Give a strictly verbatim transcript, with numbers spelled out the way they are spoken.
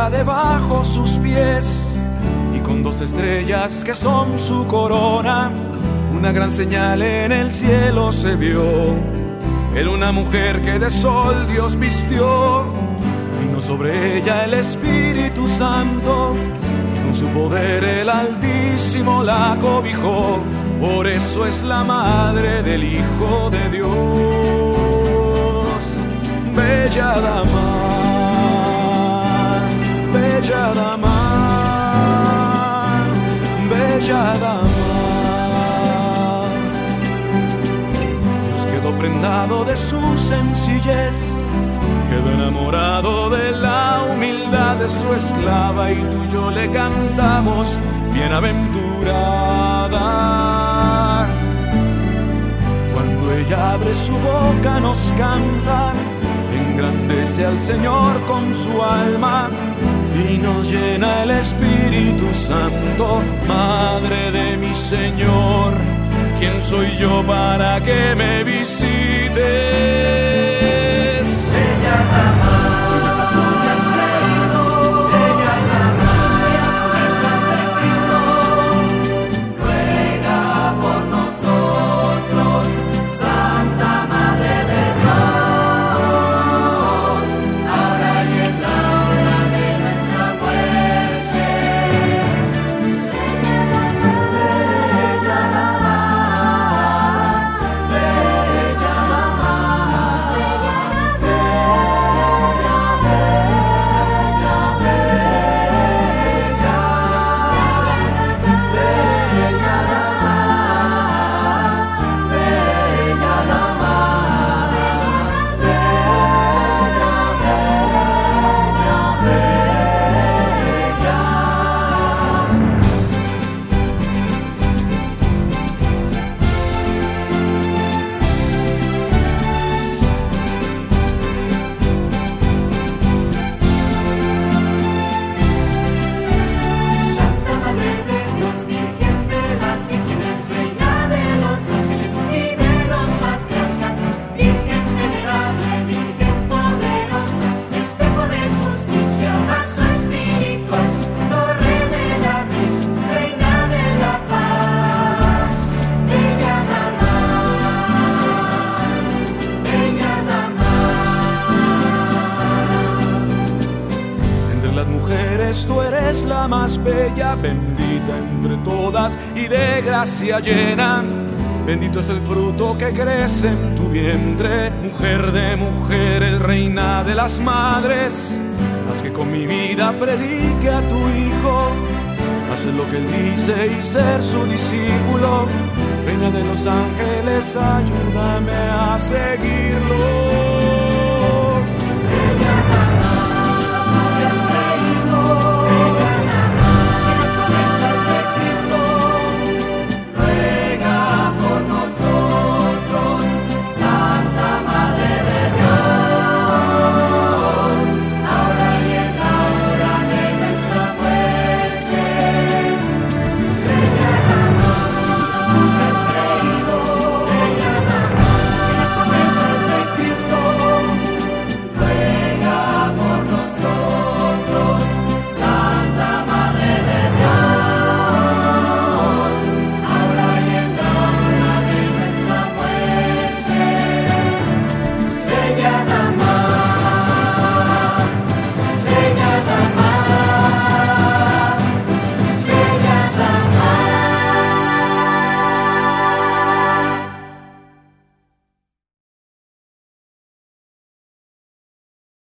está debajo sus pies, y con dos estrellas que son su corona, una gran señal en el cielo se vio. Era una mujer que de sol Dios vistió, vino sobre ella el Espíritu Santo, y con su poder el Altísimo la cobijó. Por eso es la madre del Hijo de Dios. Bella dama, bella dama, bella dama. Dios quedó prendado de su sencillez, quedó enamorado de la humildad de su esclava, y tú y yo le cantamos bienaventurada. Cuando ella abre su boca nos canta, engrandece al Señor con su alma, y nos llena el Espíritu Santo. Madre de mi Señor, ¿quién soy yo para que me visites? Bella dama, bella dama, de Cristo, ruega por nosotros, Santa Madre de Dios, ahora y en la hora de nuestra muerte. Bella dama, bella dama, bella Tú eres la más bella, bendita entre todas y de gracia llena. Bendito es el fruto que crece en tu vientre, mujer de mujeres, reina de las madres. Haz que con mi vida predique a tu Hijo, hacer lo que Él dice y ser su discípulo. Reina de los ángeles, ayúdame a seguirlo.